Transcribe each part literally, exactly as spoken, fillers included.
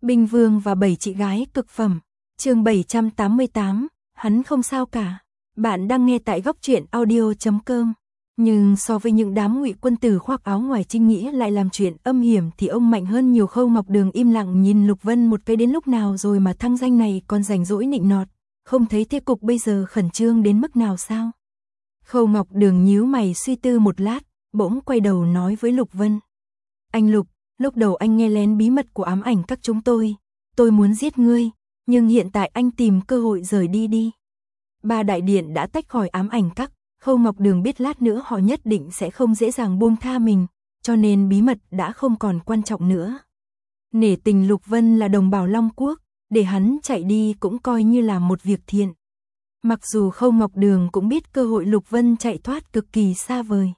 Binh Vương và bảy chị gái cực phẩm. Chương bảy trăm tám mươi tám, hắn không sao cả. Bạn đang nghe tại góc truyện audio chấm com. Nhưng so với những đám ngụy quân tử khoác áo ngoài trinh nghĩa lại làm chuyện âm hiểm thì ông mạnh hơn nhiều. Khâu Ngọc Đường im lặng nhìn Lục Vân một cái, đến lúc nào rồi mà thăng danh này còn rảnh rỗi nịnh nọt, không thấy thế cục bây giờ khẩn trương đến mức nào sao? Khâu Ngọc Đường nhíu mày suy tư một lát, bỗng quay đầu nói với Lục Vân. Anh Lục, lúc đầu anh nghe lén bí mật của ám ảnh các chúng tôi, tôi muốn giết ngươi, nhưng hiện tại anh tìm cơ hội rời đi đi. Ba đại điện đã tách khỏi ám ảnh các, Khâu Ngọc Đường biết lát nữa họ nhất định sẽ không dễ dàng buông tha mình, cho nên bí mật đã không còn quan trọng nữa. Nể tình Lục Vân là đồng bào Long Quốc, để hắn chạy đi cũng coi như là một việc thiện. Mặc dù Khâu Ngọc Đường cũng biết cơ hội Lục Vân chạy thoát cực kỳ xa vời.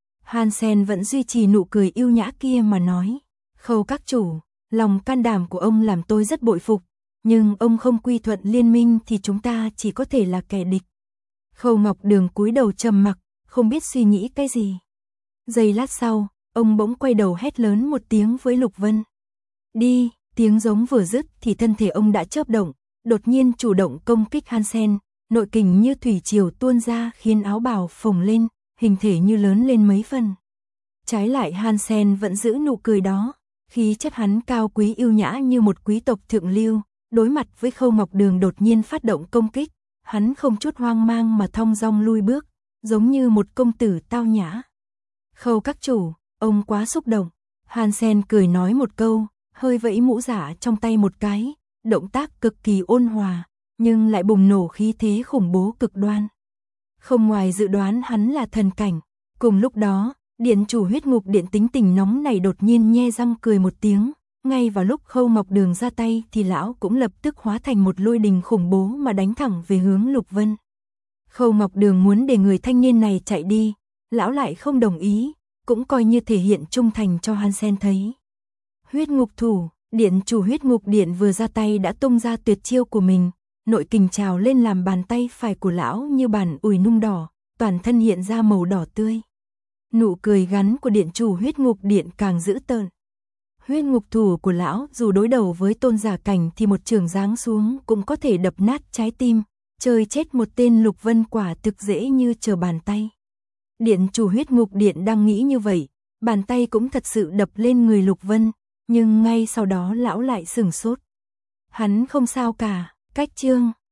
Hansen vẫn duy trì nụ cười yêu nhã kia mà nói, Khâu các chủ, lòng can đảm của ông làm tôi rất bội phục, nhưng ông không quy thuận liên minh thì chúng ta chỉ có thể là kẻ địch. Khâu Ngọc Đường cúi đầu trầm mặc, không biết suy nghĩ cái gì. Giây lát sau, ông bỗng quay đầu hét lớn một tiếng với Lục Vân. Đi, tiếng giống vừa dứt thì thân thể ông đã chớp động, đột nhiên chủ động công kích Hansen, nội kình như thủy triều tuôn ra khiến áo bào phồng lên, hình thể như lớn lên mấy phần. Trái lại Hansen vẫn giữ nụ cười đó, khí chất hắn cao quý yêu nhã như một quý tộc thượng lưu, đối mặt với Khâu Ngọc Đường đột nhiên phát động công kích, hắn không chút hoang mang mà thong dong lui bước, giống như một công tử tao nhã. Khâu các chủ, ông quá xúc động. Hansen cười nói một câu, hơi vẫy mũ giả trong tay một cái, động tác cực kỳ ôn hòa, nhưng lại bùng nổ khí thế khủng bố cực đoan. Không ngoài dự đoán hắn là thần cảnh. Cùng lúc đó, điện chủ huyết ngục điện tính tình nóng này đột nhiên nhe răng cười một tiếng. Ngay vào lúc Khâu Ngọc Đường ra tay thì lão cũng lập tức hóa thành một lôi đình khủng bố mà đánh thẳng về hướng Lục Vân. Khâu Ngọc Đường muốn để người thanh niên này chạy đi, lão lại không đồng ý, cũng coi như thể hiện trung thành cho Hansen thấy. Huyết ngục thủ, điện chủ huyết ngục điện vừa ra tay đã tung ra tuyệt chiêu của mình, nội kình trào lên làm bàn tay phải của lão như bàn ủi nung đỏ, toàn thân hiện ra màu đỏ tươi. Nụ cười gắn của điện chủ huyết ngục điện càng dữ tợn. Huyết ngục thủ của lão dù đối đầu với tôn giả cảnh thì một chưởng giáng xuống cũng có thể đập nát trái tim, chơi chết một tên Lục Vân quả thực dễ như trở bàn tay. Điện chủ huyết ngục điện đang nghĩ như vậy, bàn tay cũng thật sự đập lên người Lục Vân, nhưng ngay sau đó lão lại sửng sốt. Hắn không sao cả, cách chương.